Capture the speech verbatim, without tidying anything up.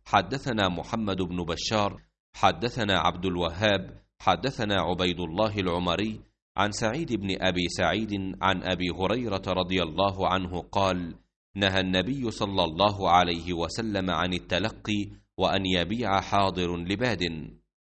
حدثنا محمد بن بشار حدثنا عبد الوهاب حدثنا عبيد الله العمري عن سعيد بن أبي سعيد عن أبي هريرة رضي الله عنه قال: نهى النبي صلى الله عليه وسلم عن التلقي وأن يبيع حاضر لباد.